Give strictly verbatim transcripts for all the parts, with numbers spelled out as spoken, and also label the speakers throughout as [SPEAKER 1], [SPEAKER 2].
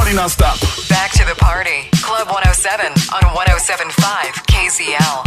[SPEAKER 1] party non-stop.
[SPEAKER 2] Back to the party. Club one oh seven on one oh seven point five K Z L.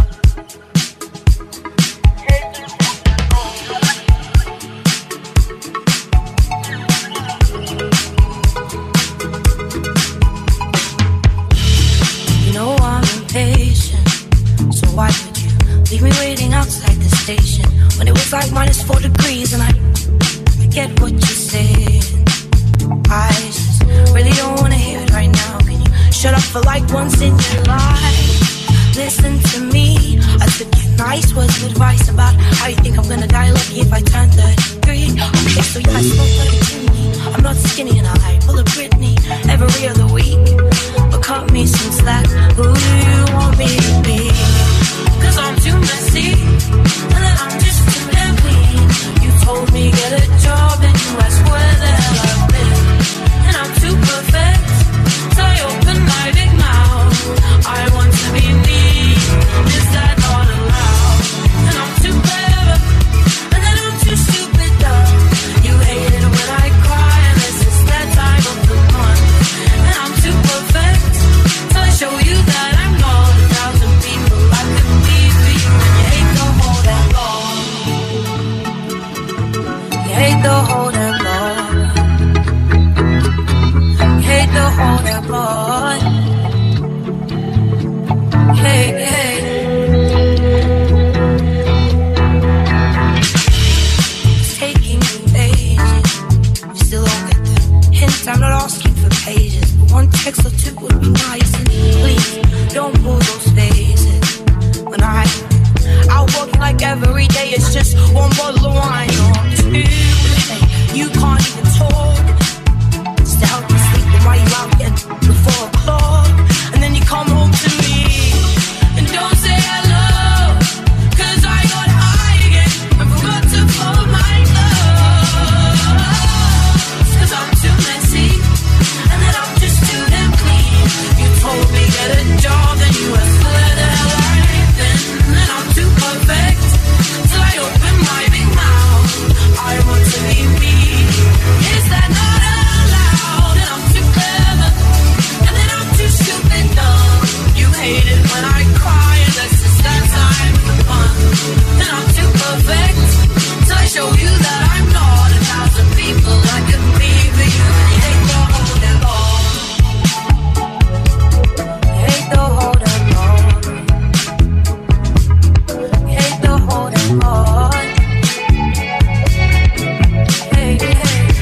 [SPEAKER 3] You know I'm impatient, so why did you leave me waiting outside the station when it was like minus four degrees and I forget what you said? I just really don't wanna hear it right now. Can you shut up for like once in your life? Listen to me. I took your nice words of advice about how you think I'm gonna die lucky if I turn thirty-three. Okay, so yeah, I smoke like a chimney. I'm not skinny and I pull a Britney every other week. But cut me some slack. Who do you want me to be? Cause I'm too messy, and then I'm just too damn clean. You told me get a job and you asked where the hell I've been. And I'm too perfect, so I open my big mouth. I want to be me, is that not allowed? And I'm too clever, and then I'm too stupid dumb. You hate it when I cry, and this is that time of the month. And I'm too perfect, so I show you that I'm not a thousand people I could be for you. And you hate the whole damn law. You hate the whole damn law. You hate the whole damn law. Hey, hey. It's taking you ages. You still don't get the hint. I'm not asking for pages, but one text or two would be nice. And please don't pull those faces. When I out working like every day, it's just one bottle of wine or two. Hey, you can't even talk. Just to help you sleep, then why you out again before o'clock? And then you come home to me. And don't say hello, cause I got high again and forgot to fold my clothes. Cause I'm too messy, and then I'm just too damn clean. You told me get a job, then you asked where the hell I've been. And I'm too perfect, so I open my big mouth. I want to be me, is that not allowed? And I'm too clever, and then I'm too stupid dumb. You hate it when I cry, and that's just that time for fun. And I'm too perfect, so I show you that I'm not a thousand people I could be for you. And you hate the whole damn law. You hate the whole damn law. You hate the whole damn law. Hey, hey.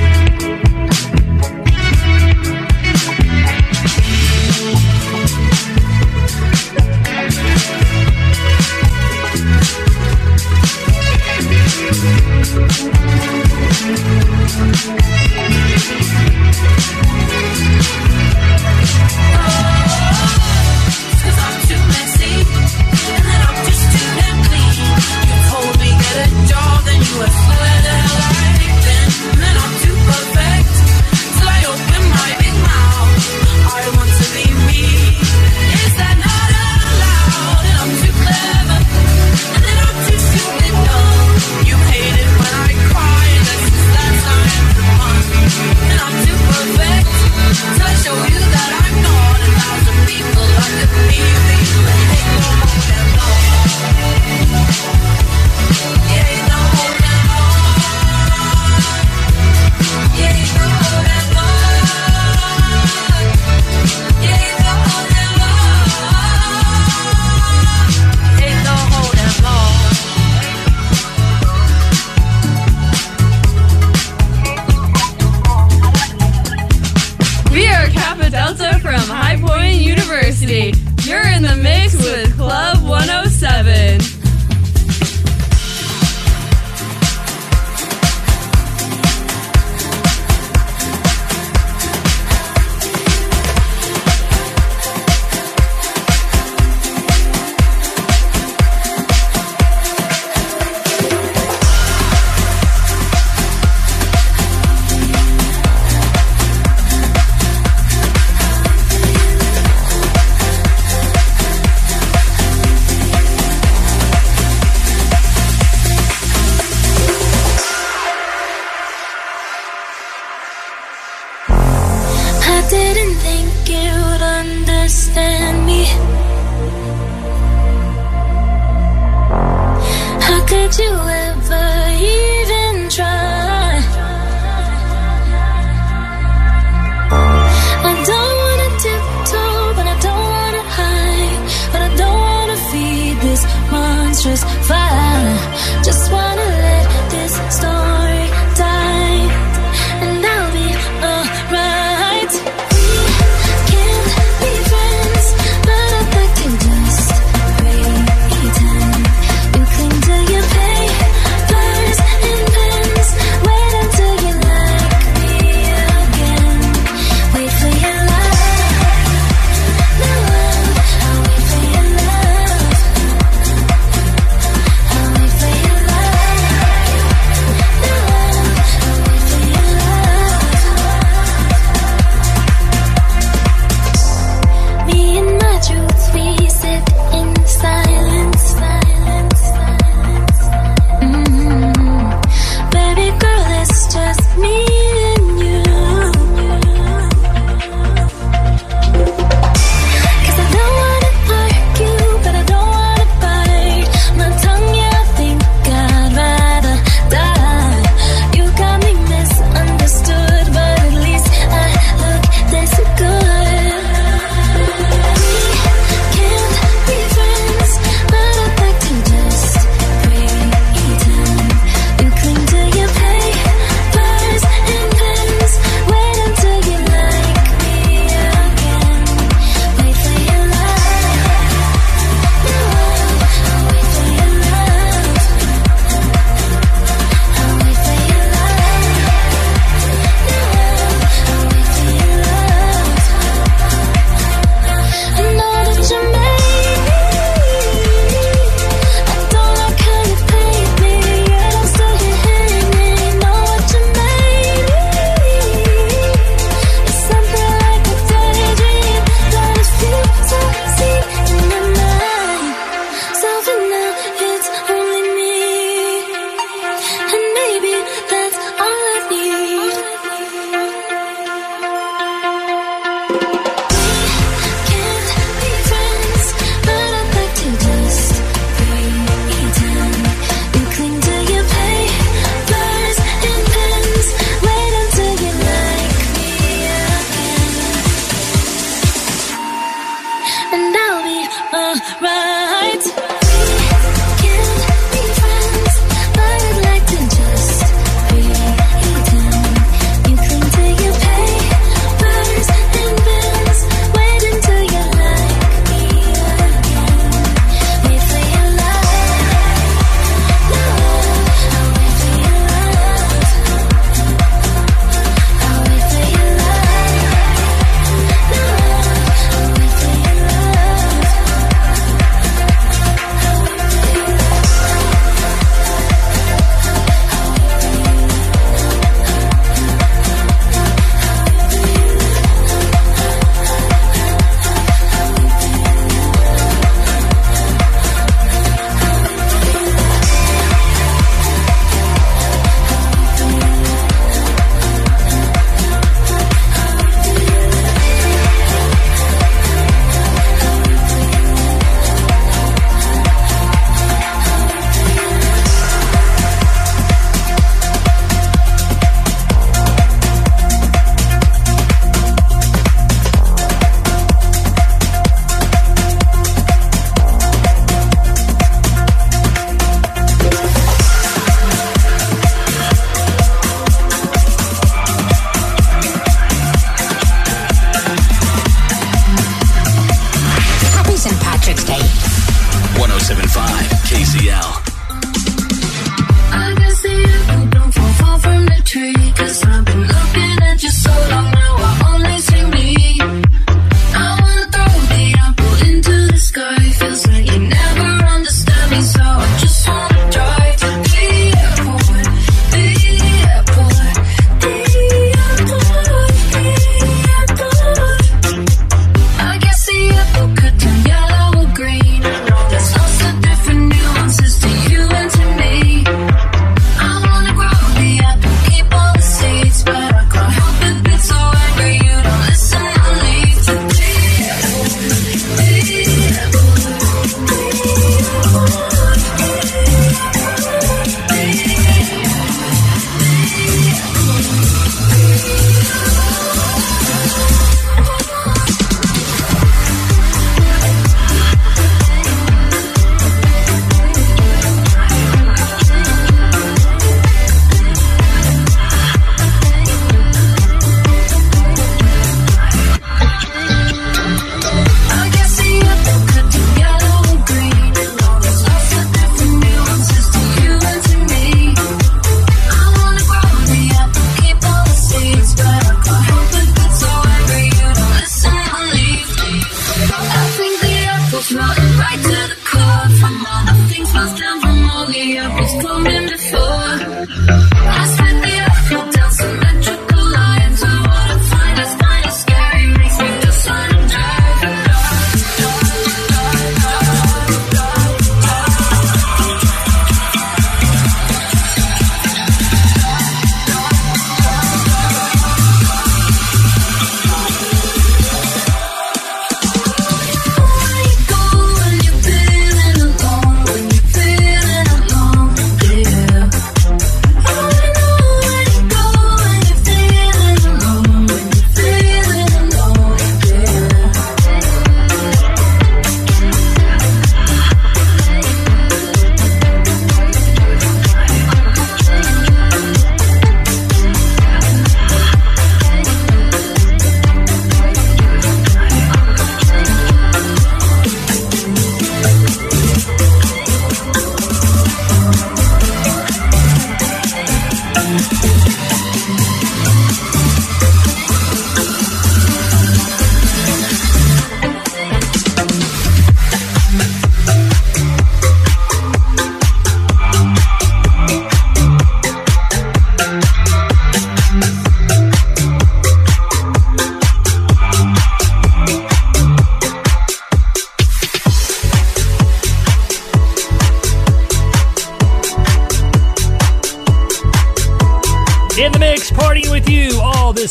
[SPEAKER 3] Cause I'm too messy, and then I'm just too damn clean. You told me get a job, then you asked where the hell I've been. And then I'm too perfect, so I open my big mouth. I want to be me, is that not allowed? And I'm too clever, and then I'm too stupid dumb. You hate it when I cry, and that's just that time for fun. And I'm too perfect, so I show you that I'm not a thousand people I could be for you. And you hate the whole damn law. You hate the whole damn law. You hate the whole damn law. You hate the whole damn law. You hate the whole damn law.
[SPEAKER 4] We are Kappa Delta from High Point University. You're in the mix with Club one oh seven.
[SPEAKER 3] Hey, understand me? How could you ever even try? I don't wanna tiptoe, but I don't wanna hide, but I don't wanna feed this monstrous fire. Just wanna let this story die, and I'll be alright. We can't be friends, but I think you just pretend. You cling to your pain,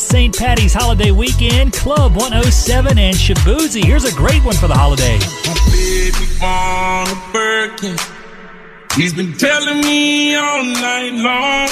[SPEAKER 1] Saint Patty's holiday weekend, Club one oh seven and Shaboozey. Here's a great one for the holiday.
[SPEAKER 5] Baby on a Birkin. He's been telling me all night long.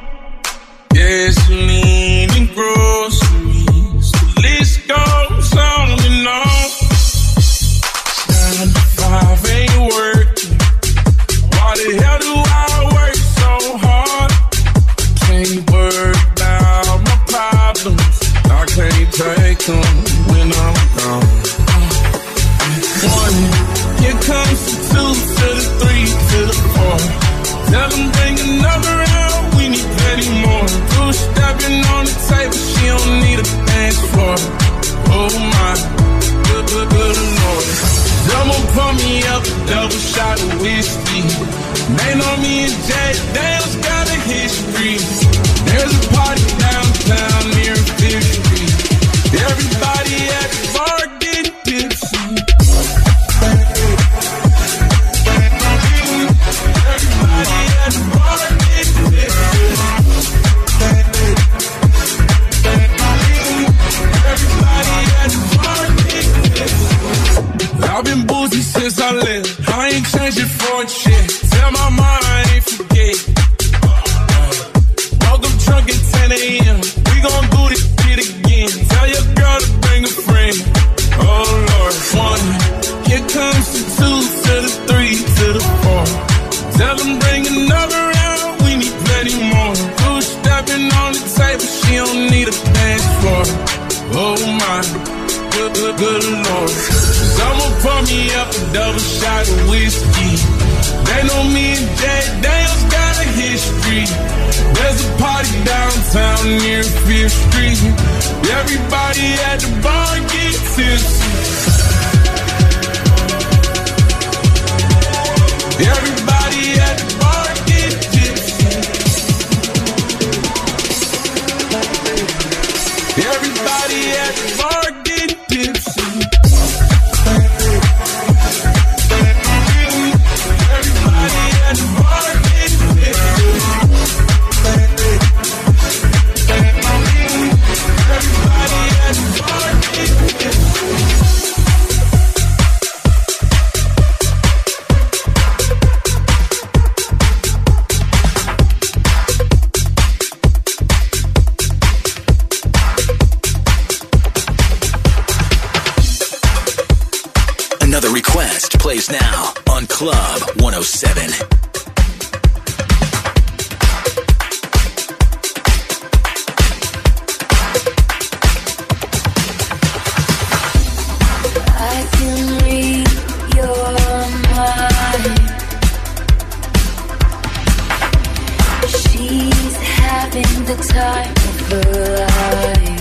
[SPEAKER 5] Gasoline and groceries. The list goes on and on. Nine to five ain't working. Why the hell do I work so hard? Can't worry about my problems. I can't take them when I'm gone. One, here comes the two to the three to the four. Tell them bring another round, we need plenty more. Two stepping on the table, she don't need a dance floor. Oh my, good, good, good Lord. Double pump me up, double shot of whiskey. They know me and Jay Dale's got a history. There's a party downtown near Fifth Street. Everybody at the bar getting tipsy. Everybody at the bar getting tipsy. Everybody at the bar getting tipsy. I've been boozy since I left. I ain't changed it for a chick. Tell my mom I ain't forget. Woke up drunk at ten a.m. We gon' do this shit again. Tell your girl to bring a friend. Oh Lord, one. Here comes the two to the three to the four. Tell them bring another round. We need plenty more. Two stepping on the table. She don't need a dance floor. Oh my, good, good, good Lord. Someone pour me up a double shot of whiskey. They know me and Jay Dale's got a history. There's a party downtown near Fifth Street. Everybody at the bar get tipsy. Everybody at the bar get tipsy. Everybody at the bar get tipsy.
[SPEAKER 6] Another request plays now on Club one oh seven.
[SPEAKER 3] I can read your mind. She's having the time of her life.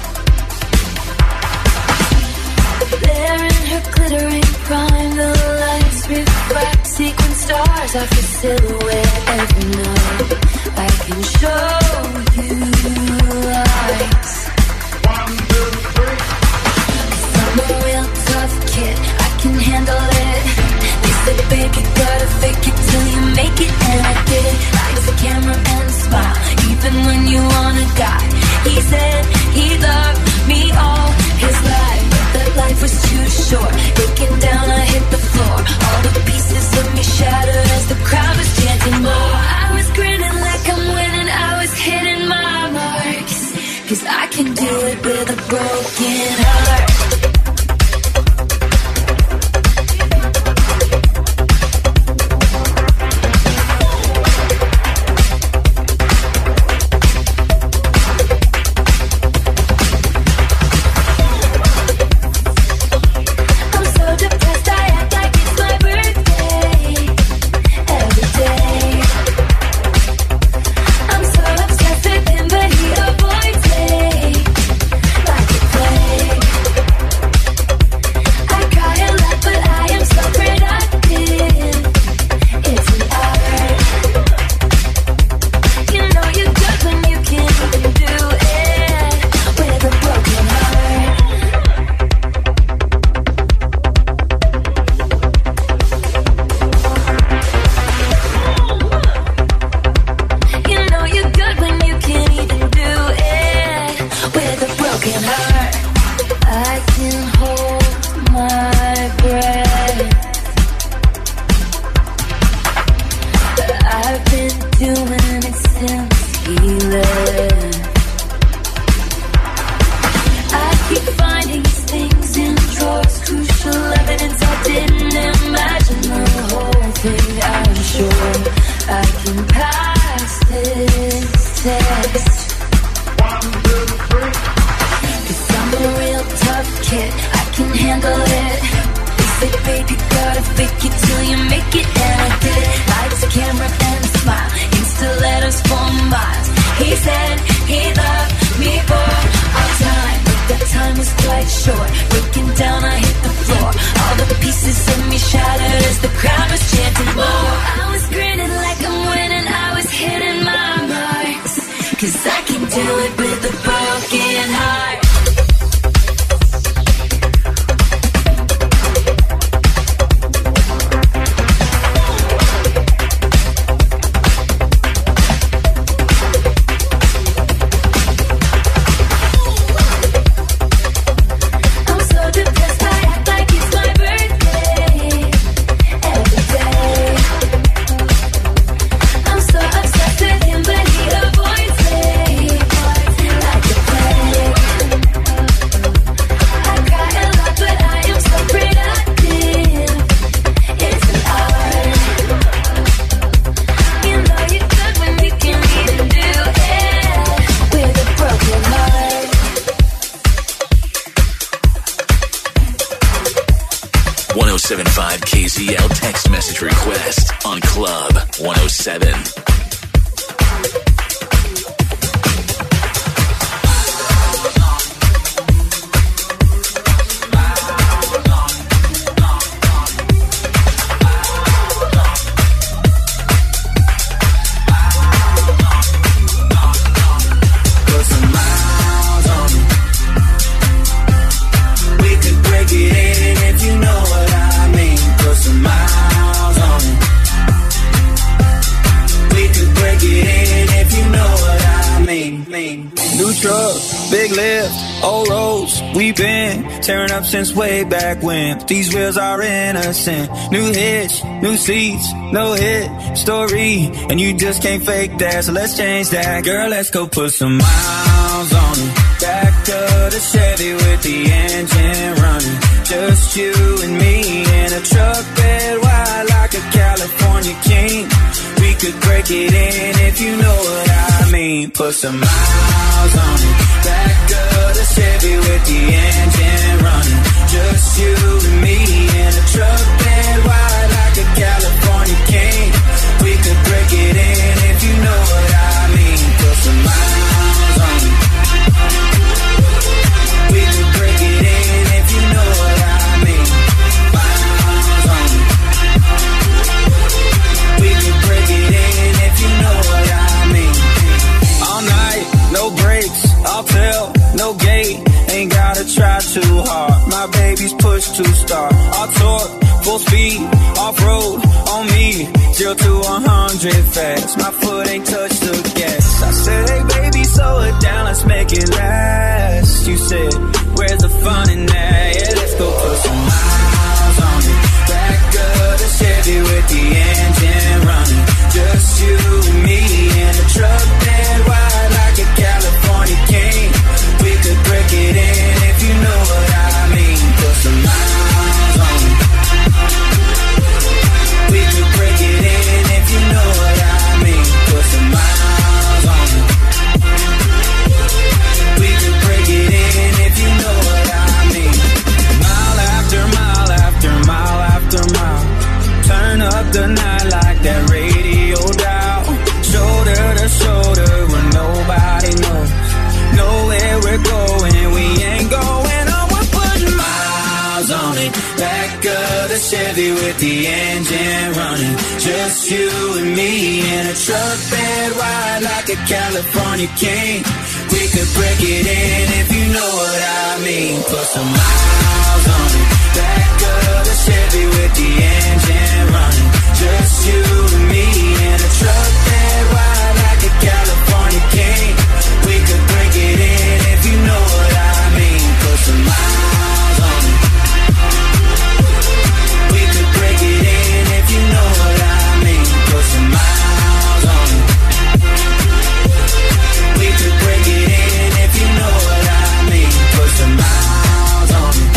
[SPEAKER 3] There in her glittering prime, the lights reflect sequin stars off her silhouette every night. I can show you lights. One, two, three. I'm a real tough kid, I can handle it. They said, baby, gotta fake it till you make it, and I did it. I use the camera and smile, even when you wanna die. He said he loved me all his life, but that life was too short. Breaking down, I hit the floor. All the pieces of me shattered as the crowd was chanting more. I was grinning like I'm winning, I was hitting my marks, 'cause I can do it with a broken heart.
[SPEAKER 7] Like a play.
[SPEAKER 3] was quite short. Broken down, I hit the floor. All the pieces of me shattered as the crowd was chanting more. I was grinning like I'm winning, I was hitting my marks. Cause I can do it with a broken heart.
[SPEAKER 6] ten seventy-five K Z L text message request on Club one oh seven.
[SPEAKER 7] Big lift, old roads, we've been tearing up since way back when. These wheels are innocent. New hitch, new seats, no hit story, and you just can't fake that, so let's change that. Girl, let's go put some miles on it. Back of the Chevy with the engine running. Just you and me in a truck bed wide like a California king. We could break it in if you know what I mean. Put some miles on it. Back of the Chevy with the engine running. Just you and me in a truck bed wide like a California king. We could break it in if you know what I mean. Put some miles on it. We could break it in if you know what I mean. Miles on it. We could break it in if you know what I mean. All night, no breaks, I'll tell, no gate, ain't gotta try too hard. My baby's push to start. I'll torque, full speed, off-road, on me, zero to one hundred fast. My foot ain't touched the gas. I said, hey baby, slow it down, let's make it last. You said, where's the fun in that? Yeah, let's go put some miles on it. Back of the Chevy with the engine running. Just you and me in a truck bed wide like a California king. We could break it in if you know what I mean. Put some miles on it. We could break it in if you know what I mean. Put some miles on it. We could break it in if you know what I mean. Mile after mile after mile after mile. Turn up the night like that radio dial. Shoulder to shoulder where nobody knows. Know where we're going, we ain't going on. We're putting miles on it. Back of the Chevy with the engine running. Just you and me in a truck bed wide like a California king. We could break it in if you know what I mean. Put some miles on it. Back of the Chevy with the engine running. Just you and me in a truck bed wide like a California king. We could break it in if you know what I mean. Put some miles on it. We could break it in if you know what I mean. Put some miles on it. We could break it in if you know what I mean. Put some miles on it.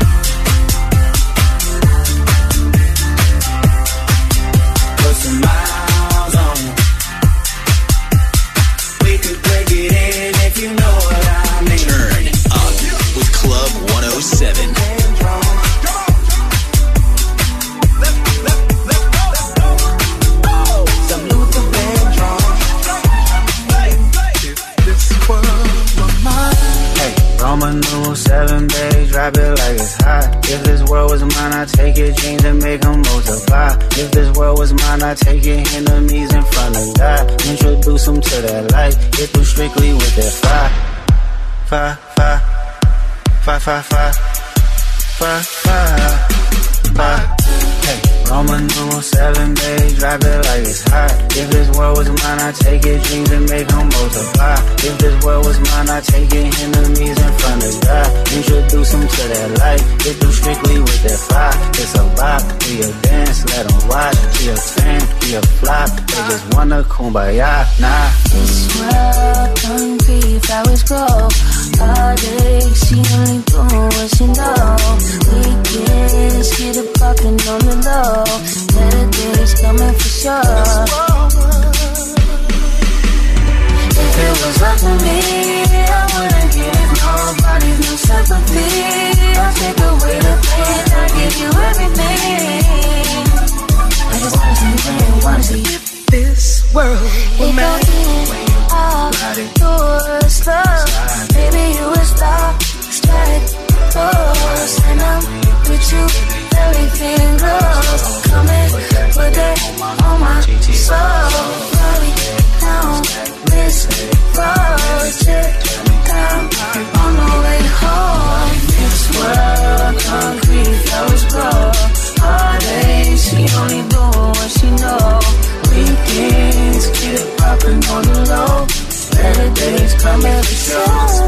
[SPEAKER 7] Put some miles on it. We could break it in if you know what I mean.
[SPEAKER 6] Turn up with Club one oh seven.
[SPEAKER 8] Some Luther Vandross. If this were my mind.
[SPEAKER 7] Hey, Roman numeral seven
[SPEAKER 9] seven, babe, drop it like it's hot. If this world was mine, I'd take your dreams and make them multiply. If this world was mine, I'd take your enemies in front of God. Introduce them to that light, get through strictly with that fire. Fire, fire, fire, fire, fire, fire, fire, fire. Hey, Roman numeral seven, babe, drop it like it's hot. If this world was mine, I'd take your dreams and make them multiply. If this world was mine, I'd take your enemies in front of God. Introduce them to that light, get through strictly with that fire. It's a bop, be a dance, let them watch. Be a fan, be a flop, they just wanna kumbaya, nah.
[SPEAKER 3] This world concrete, flowers grow. All day, she only doing what she know. Weekends, get it poppin' on the low. Better days coming for sure. If it was up to me, I wouldn't give nobody no sympathy. I'll take away the pain, I'll give you everything. I just wanna see you, wanna see you.
[SPEAKER 8] This world will
[SPEAKER 3] make all yours love. Baby, you will stop, strike, pose. And I'm with you, everything goes. Come and put that on my soul. Body down, this project down on the way home. This world concrete, flowers grow. All day, she only doing what she know. Weekends, get it poppin' on the low. Better days come every show.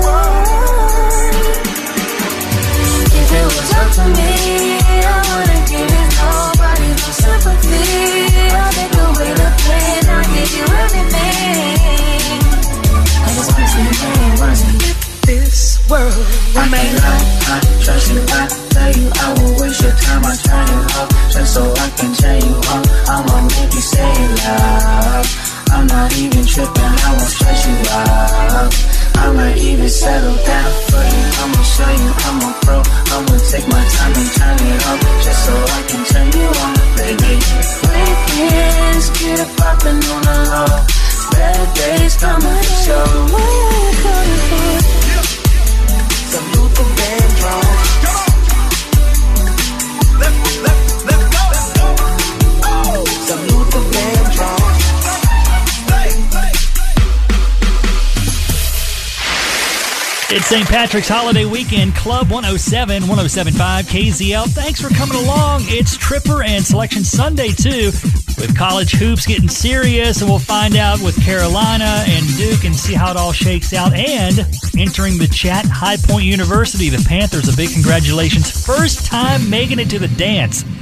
[SPEAKER 3] If it was up to me, I wouldn't give it nobody no sympathy. I'll take away the pain, I'll give you everything. I just wanna see you, man, wanna see you.
[SPEAKER 8] This world will
[SPEAKER 9] make I can't lie, I trust you, I tell you I will waste your time, I turn you up just so I can turn you on. I'ma make you say it loud. I'm not even tripping, I won't stress you out. I might even settle down for you. I'ma show you I'm a pro. I'ma take my time and turn it up just so I can turn you on, baby. Weekends, get it poppin' on the low. Better days coming for sure. Where you coming from?
[SPEAKER 8] Salute the band drum. Let's, let's, let's go. Let's go. Oh. Salute the band drum.
[SPEAKER 1] It's Saint Patrick's Holiday Weekend, Club one oh seven, one oh seven point five K Z L. Thanks for coming along. It's Tripper and Selection Sunday, too, with college hoops getting serious, and we'll find out with Carolina and Duke and see how it all shakes out. And entering the chat, High Point University, the Panthers, a big congratulations. First time making it to the dance.